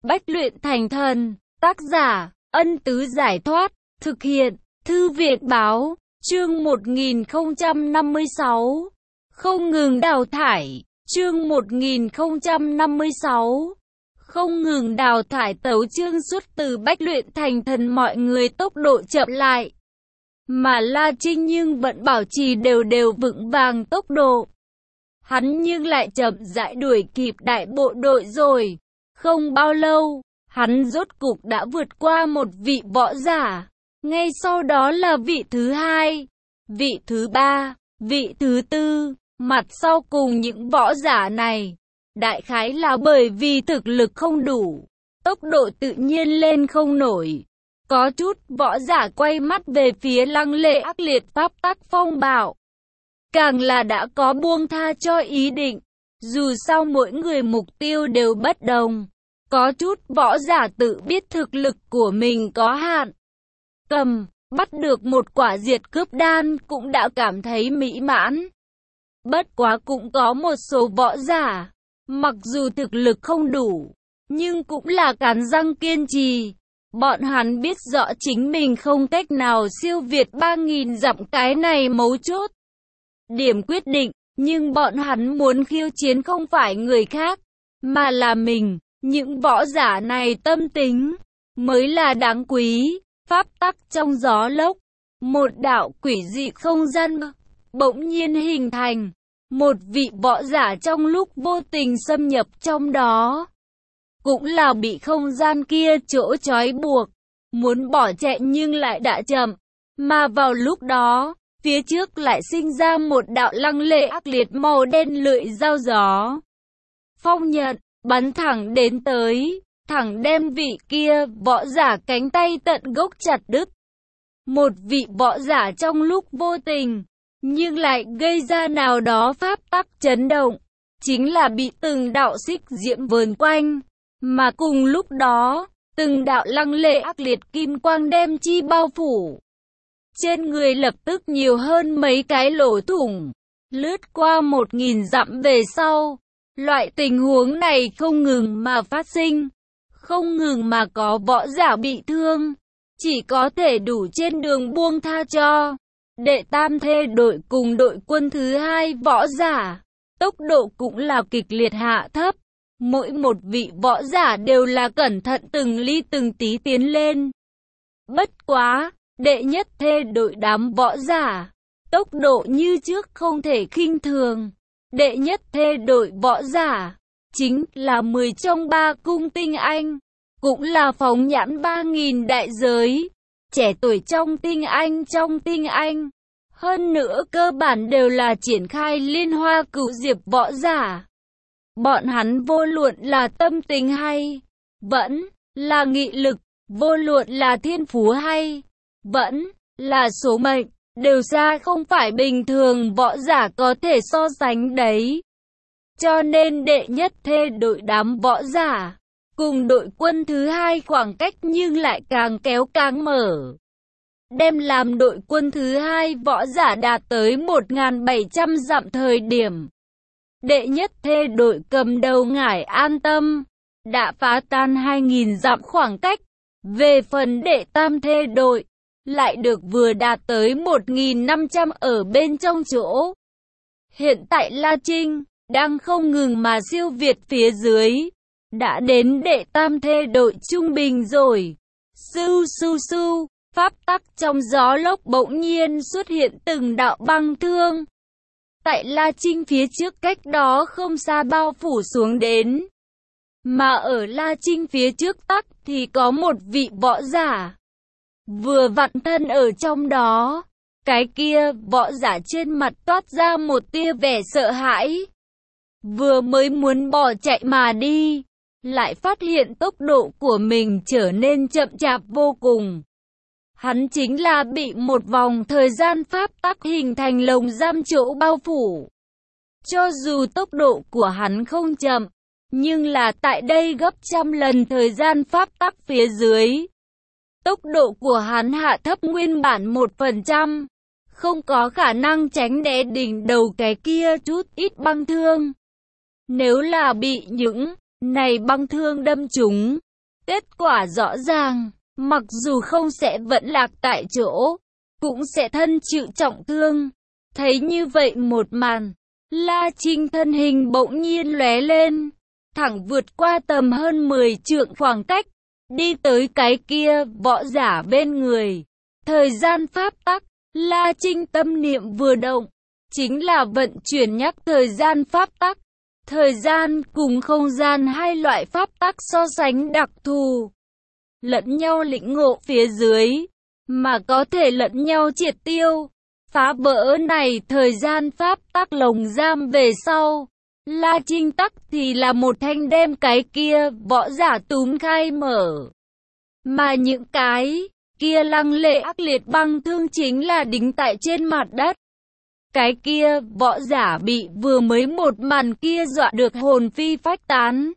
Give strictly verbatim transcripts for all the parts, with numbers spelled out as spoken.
Bách luyện thành thần. Tác giả, Ân Tứ Giải Thoát. Thực hiện, Thư viện Báo. Chương một nghìn không trăm năm mươi sáu. Không ngừng đào thải. Chương một nghìn không trăm năm mươi sáu. Không ngừng đào thải tấu chương xuất từ bách luyện thành thần, mọi người tốc độ chậm lại. Mà La Trinh nhưng vẫn bảo trì đều đều vững vàng tốc độ. Hắn nhưng lại chậm rãi đuổi kịp đại bộ đội rồi. Không bao lâu, hắn rốt cục đã vượt qua một vị võ giả. Ngay sau đó là vị thứ hai, vị thứ ba, vị thứ tư. Mặt sau cùng những võ giả này, đại khái là bởi vì thực lực không đủ, tốc độ tự nhiên lên không nổi. Có chút võ giả quay mắt về phía lăng lệ ác liệt pháp tắc phong bạo. Càng là đã có buông tha cho ý định. Dù sao mỗi người mục tiêu đều bất đồng. Có chút võ giả tự biết thực lực của mình có hạn. Cầm, bắt được một quả diệt cướp đan cũng đã cảm thấy mỹ mãn. Bất quá cũng có một số võ giả, mặc dù thực lực không đủ, nhưng cũng là cắn răng kiên trì. Bọn hắn biết rõ chính mình không cách nào siêu việt ba nghìn dặm, cái này mấu chốt. Điểm quyết định, nhưng bọn hắn muốn khiêu chiến không phải người khác, mà là mình. Những võ giả này tâm tính, mới là đáng quý. Pháp tắc trong gió lốc, một đạo quỷ dị không gian bỗng nhiên hình thành. Một vị võ giả trong lúc vô tình xâm nhập trong đó, cũng là bị không gian kia chỗ trói buộc, muốn bỏ chạy nhưng lại đã chậm. Mà vào lúc đó, phía trước lại sinh ra một đạo lăng lệ ác liệt màu đen lưỡi dao gió. Phong nhận, bắn thẳng đến tới, thẳng đem vị kia võ giả cánh tay tận gốc chặt đứt. Một vị võ giả trong lúc vô tình, nhưng lại gây ra nào đó pháp tắc chấn động, chính là bị từng đạo xích diễm vờn quanh. Mà cùng lúc đó, từng đạo lăng lệ ác liệt kim quang đem chi bao phủ. Trên người lập tức nhiều hơn mấy cái lỗ thủng, lướt qua một nghìn dặm về sau. Loại tình huống này không ngừng mà phát sinh, không ngừng mà có võ giả bị thương, chỉ có thể đủ trên đường buông tha cho. Đệ tam thê đội cùng đội quân thứ hai võ giả, tốc độ cũng là kịch liệt hạ thấp. Mỗi một vị võ giả đều là cẩn thận từng ly từng tí tiến lên. Bất quá, đệ nhất thê đội đám võ giả, tốc độ như trước không thể khinh thường. Đệ nhất thê đội võ giả, chính là mười trong ba cung tinh anh, cũng là phóng nhãn ba nghìn đại giới, trẻ tuổi trong tinh anh trong tinh anh. Hơn nữa cơ bản đều là triển khai liên hoa cửu diệp võ giả. Bọn hắn vô luận là tâm tình hay, vẫn là nghị lực, vô luận là thiên phú hay, vẫn là số mệnh, đều xa không phải bình thường võ giả có thể so sánh đấy. Cho nên đệ nhất thê đội đám võ giả, cùng đội quân thứ hai khoảng cách nhưng lại càng kéo càng mở. Đem làm đội quân thứ hai võ giả đạt tới một nghìn bảy trăm dặm thời điểm. Đệ nhất thê đội cầm đầu Ngải An Tâm, đã phá tan hai nghìn dặm khoảng cách. Về phần đệ tam thê đội, lại được vừa đạt tới một nghìn năm trăm ở bên trong chỗ. Hiện tại La Trinh, đang không ngừng mà siêu việt phía dưới. Đã đến đệ tam thê đội trung bình rồi. Sưu sưu sưu. Pháp tắc trong gió lốc bỗng nhiên xuất hiện từng đạo băng thương. Tại La Trinh phía trước cách đó không xa bao phủ xuống đến. Mà ở La Trinh phía trước tắc thì có một vị võ giả. Vừa vặn thân ở trong đó. Cái kia võ giả trên mặt toát ra một tia vẻ sợ hãi. Vừa mới muốn bỏ chạy mà đi, lại phát hiện tốc độ của mình trở nên chậm chạp vô cùng. Hắn chính là bị một vòng thời gian pháp tắc hình thành lồng giam chỗ bao phủ. Cho dù tốc độ của hắn không chậm, nhưng là tại đây gấp trăm lần thời gian pháp tắc phía dưới. Tốc độ của hắn hạ thấp nguyên bản một phần trăm, không có khả năng tránh né đỉnh đầu cái kia chút ít băng thương. Nếu là bị những này băng thương đâm trúng, Kết quả rõ ràng, mặc dù không sẽ vẫn lạc tại chỗ, cũng sẽ thân chịu trọng thương. Thấy như vậy một màn, La Trinh thân hình bỗng nhiên lóe lên, thẳng vượt qua tầm hơn mười trượng khoảng cách, đi tới cái kia võ giả bên người. Thời gian pháp tắc, La Trinh tâm niệm vừa động, chính là vận chuyển nhắc thời gian pháp tắc. Thời gian cùng không gian hai loại pháp tắc so sánh đặc thù, lẫn nhau lĩnh ngộ phía dưới, mà có thể lẫn nhau triệt tiêu. Phá vỡ này thời gian pháp tắc lồng giam về sau, La Trinh tắc thì là một thanh đem cái kia võ giả túm khai mở. Mà những cái kia lăng lệ ác liệt băng thương chính là đính tại trên mặt đất. Cái kia võ giả bị vừa mới một màn kia dọa được hồn phi phách tán.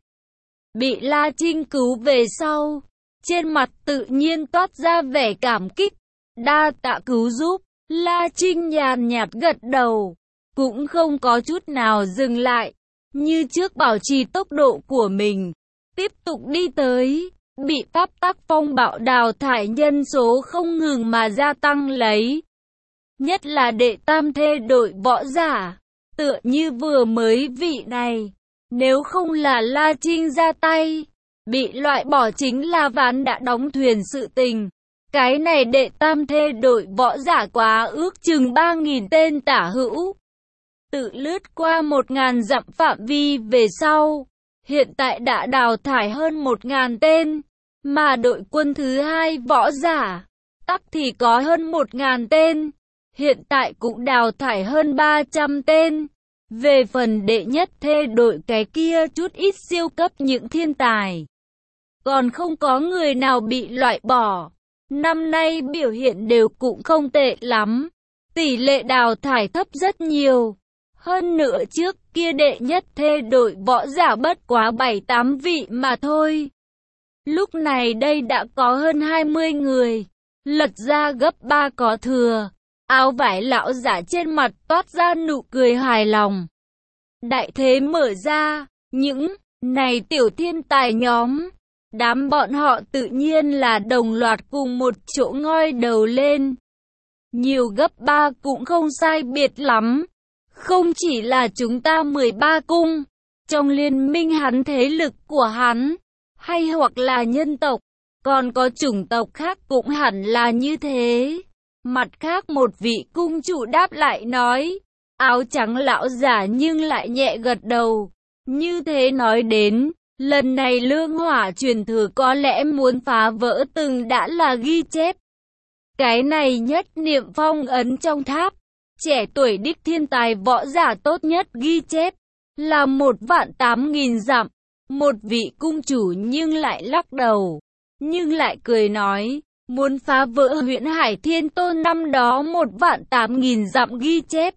Bị La Trinh cứu về sau, trên mặt tự nhiên toát ra vẻ cảm kích. Đa tạ cứu giúp. La Trinh nhàn nhạt gật đầu, cũng không có chút nào dừng lại, như trước bảo trì tốc độ của mình, tiếp tục đi tới. Bị pháp tắc phong bạo đào thải nhân số không ngừng mà gia tăng lấy. Nhất là đệ tam thê đội võ giả, tựa như vừa mới vị này, nếu không là La Trinh ra tay, bị loại bỏ chính là ván đã đóng thuyền sự tình. Cái này đệ tam thê đội võ giả quá ước chừng ba nghìn tên tả hữu. Tự lướt qua một ngàn dặm phạm vi về sau, hiện tại đã đào thải hơn một ngàn tên, mà đội quân thứ hai võ giả, tắc thì có hơn một ngàn tên, hiện tại cũng đào thải hơn ba trăm tên. Về phần đệ nhất thê đội cái kia chút ít siêu cấp những thiên tài, còn không có người nào bị loại bỏ. Năm nay biểu hiện đều cũng không tệ lắm, tỷ lệ đào thải thấp rất nhiều. Hơn nữa trước kia đệ nhất thê đội võ giả bất quá bảy tám vị mà thôi. Lúc này đây đã có hơn hai mươi người, lật ra gấp ba có thừa. Áo vải lão giả trên mặt toát ra nụ cười hài lòng. Đại thế mở ra, những này tiểu thiên tài nhóm, đám bọn họ tự nhiên là đồng loạt cùng một chỗ ngoi đầu lên. Nhiều gấp ba cũng không sai biệt lắm. Không chỉ là chúng ta mười ba cung, trong liên minh hắn thế lực của hắn, hay hoặc là nhân tộc, còn có chủng tộc khác cũng hẳn là như thế. Mặt khác một vị cung chủ đáp lại nói, áo trắng lão giả nhưng lại nhẹ gật đầu. Như thế nói đến, lần này lương hỏa truyền thừa có lẽ muốn phá vỡ từng đã là ghi chép. Cái này nhất niệm phong ấn trong tháp, trẻ tuổi đích thiên tài võ giả tốt nhất ghi chép, là một vạn tám nghìn dặm. Một vị cung chủ nhưng lại lắc đầu, nhưng lại cười nói, muốn phá vỡ Huyễn Hải Thiên Tôn năm đó một vạn tám nghìn dặm ghi chép.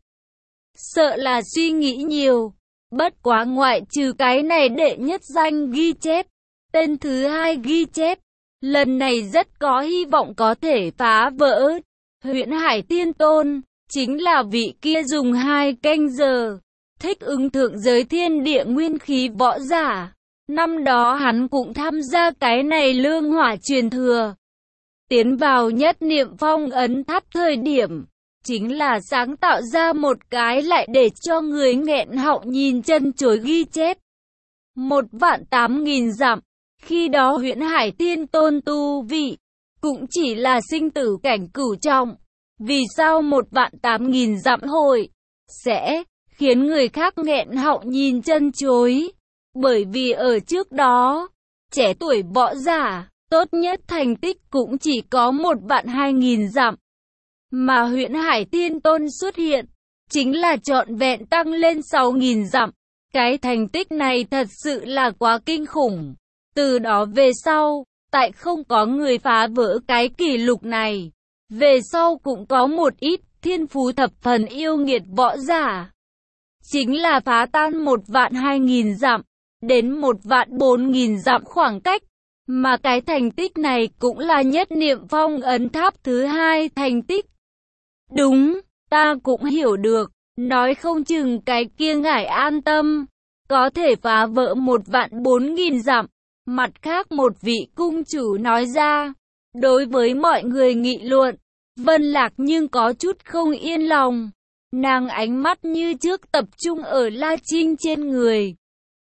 Sợ là suy nghĩ nhiều, bất quá ngoại trừ cái này đệ nhất danh ghi chép, tên thứ hai ghi chép, lần này rất có hy vọng có thể phá vỡ. Huyễn Hải Thiên Tôn, chính là vị kia dùng hai canh giờ, thích ứng thượng giới thiên địa nguyên khí võ giả. Năm đó hắn cũng tham gia cái này lương hỏa truyền thừa. Tiến vào nhất niệm phong ấn tháp thời điểm, chính là sáng tạo ra một cái lại để cho người nghẹn họng nhìn chân chối ghi chép. Một vạn tám nghìn dặm, khi đó Huyễn Hải Thiên Tôn tu vị, cũng chỉ là sinh tử cảnh cửu trọng. Vì sao một vạn tám nghìn dặm hội sẽ khiến người khác nghẹn họng nhìn chân chối? Bởi vì ở trước đó, trẻ tuổi võ giả, tốt nhất thành tích cũng chỉ có một vạn hai nghìn dặm. Mà Huyễn Hải Thiên Tôn xuất hiện, chính là trọn vẹn tăng lên sáu nghìn dặm. Cái thành tích này thật sự là quá kinh khủng. Từ đó về sau, tại không có người phá vỡ cái kỷ lục này. Về sau cũng có một ít thiên phú thập phần yêu nghiệt võ giả. Chính là phá tan một vạn hai nghìn dặm, đến một vạn bốn nghìn dặm khoảng cách. Mà cái thành tích này cũng là nhất niệm phong ấn tháp thứ hai thành tích. Đúng, ta cũng hiểu được, nói không chừng cái kia ngài an tâm, có thể phá vỡ một vạn bốn nghìn dặm. Mặt khác một vị cung chủ nói ra, đối với mọi người nghị luận, Vân Lạc nhưng có chút không yên lòng. Nàng ánh mắt như trước tập trung ở La Trinh trên người.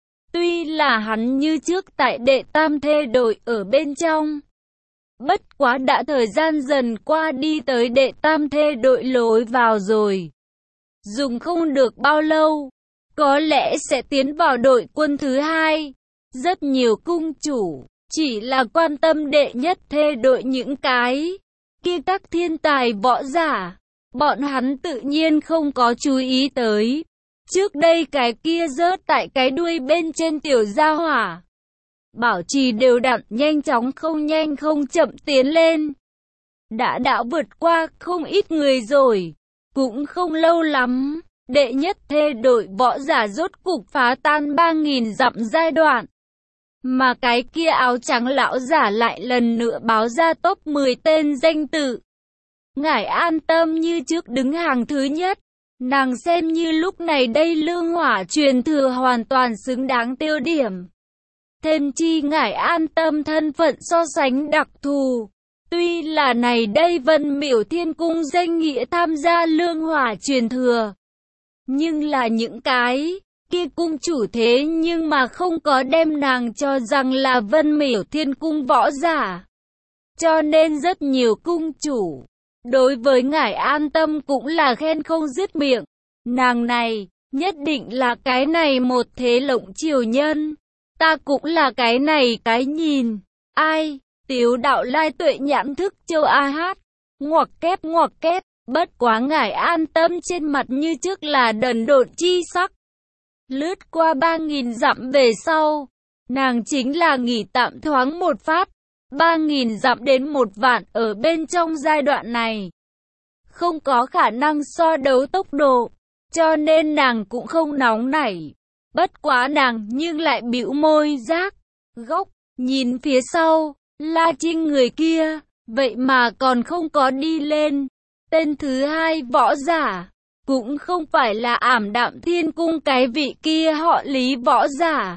Tuy là hắn như trước tại đệ tam thê đội ở bên trong. Bất quá đã thời gian dần qua đi tới đệ tam thê đội lối vào rồi. Dùng không được bao lâu, có lẽ sẽ tiến vào đội quân thứ hai. Rất nhiều cung chủ, chỉ là quan tâm đệ nhất thê đội những cái kia các thiên tài võ giả. Bọn hắn tự nhiên không có chú ý tới. Trước đây cái kia rớt tại cái đuôi bên trên tiểu gia hỏa. Bảo trì đều đặn nhanh chóng không nhanh không chậm tiến lên. Đã đã vượt qua không ít người rồi. Cũng không lâu lắm, đệ nhất thê đội võ giả rốt cục phá tan ba nghìn dặm giai đoạn. Mà cái kia áo trắng lão giả lại lần nữa báo ra top mười tên danh tự. Ngải an tâm như trước đứng hàng thứ nhất. Nàng xem như lúc này đây lương hỏa truyền thừa hoàn toàn xứng đáng tiêu điểm. Thêm chi Ngải an tâm thân phận so sánh đặc thù. Tuy là này đây Vân Miểu Thiên Cung danh nghĩa tham gia lương hỏa truyền thừa. Nhưng là những cái kia cung chủ thế nhưng mà không có đem nàng cho rằng là Vân Miểu Thiên Cung võ giả. Cho nên rất nhiều cung chủ đối với Ngải an tâm cũng là khen không dứt miệng. Nàng này, nhất định là cái này một thế lộng triều nhân. Ta cũng là cái này cái nhìn. Ai? Tiếu đạo lai tuệ nhãn thức châu A hát. Ngoặc kép ngoặc kép. Bất quá Ngải an tâm trên mặt như trước là đần độn chi sắc. Lướt qua ba nghìn dặm về sau. Nàng chính là nghỉ tạm thoáng một phát. ba nghìn dặm đến một vạn ở bên trong giai đoạn này. Không có khả năng so đấu tốc độ. Cho nên nàng cũng không nóng nảy. Bất quá nàng nhưng lại bĩu môi rác. Góc, nhìn phía sau, La Trinh người kia, vậy mà còn không có đi lên. Tên thứ hai võ giả, cũng không phải là Ảm Đạm Thiên Cung cái vị kia họ Lý võ giả,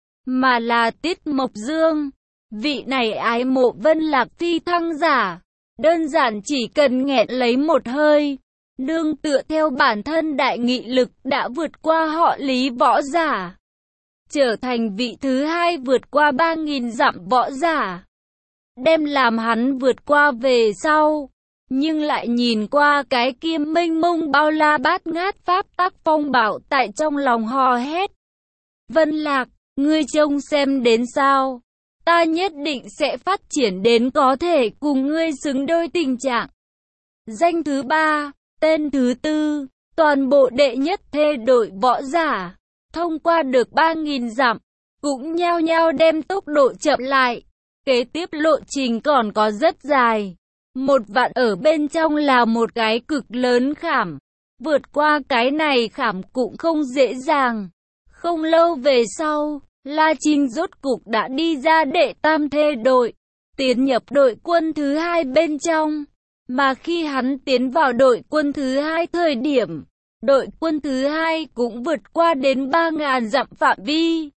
mà là Tiết Mộc Dương. Vị này ái mộ Vân Lạc phi thăng giả, đơn giản chỉ cần nghẹn lấy một hơi, nương tựa theo bản thân đại nghị lực đã vượt qua họ Lý võ giả, trở thành vị thứ hai vượt qua ba nghìn dặm võ giả. Đem làm hắn vượt qua về sau, nhưng lại nhìn qua cái kia mênh mông bao la bát ngát pháp tắc phong bảo tại trong lòng hò hét. Vân Lạc, ngươi trông xem đến sao? Ta nhất định sẽ phát triển đến có thể cùng ngươi xứng đôi tình trạng. Danh thứ ba, tên thứ tư, toàn bộ đệ nhất thê đội võ giả, thông qua được ba nghìn dặm, cũng nhao nhao đem tốc độ chậm lại. Kế tiếp lộ trình còn có rất dài. Một vạn ở bên trong là một cái cực lớn khảm. Vượt qua cái này khảm cũng không dễ dàng. Không lâu về sau, La Trinh rốt cục đã đi ra đệ tam thê đội, tiến nhập đội quân thứ hai bên trong. Mà khi hắn tiến vào đội quân thứ hai thời điểm, đội quân thứ hai cũng vượt qua đến ba nghìn dặm phạm vi.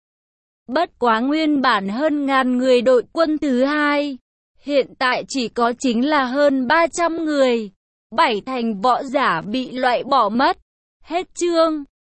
Bất quá nguyên bản hơn ngàn người đội quân thứ hai, hiện tại chỉ có chính là hơn ba trăm người. Bảy thành võ giả bị loại bỏ mất. Hết chương.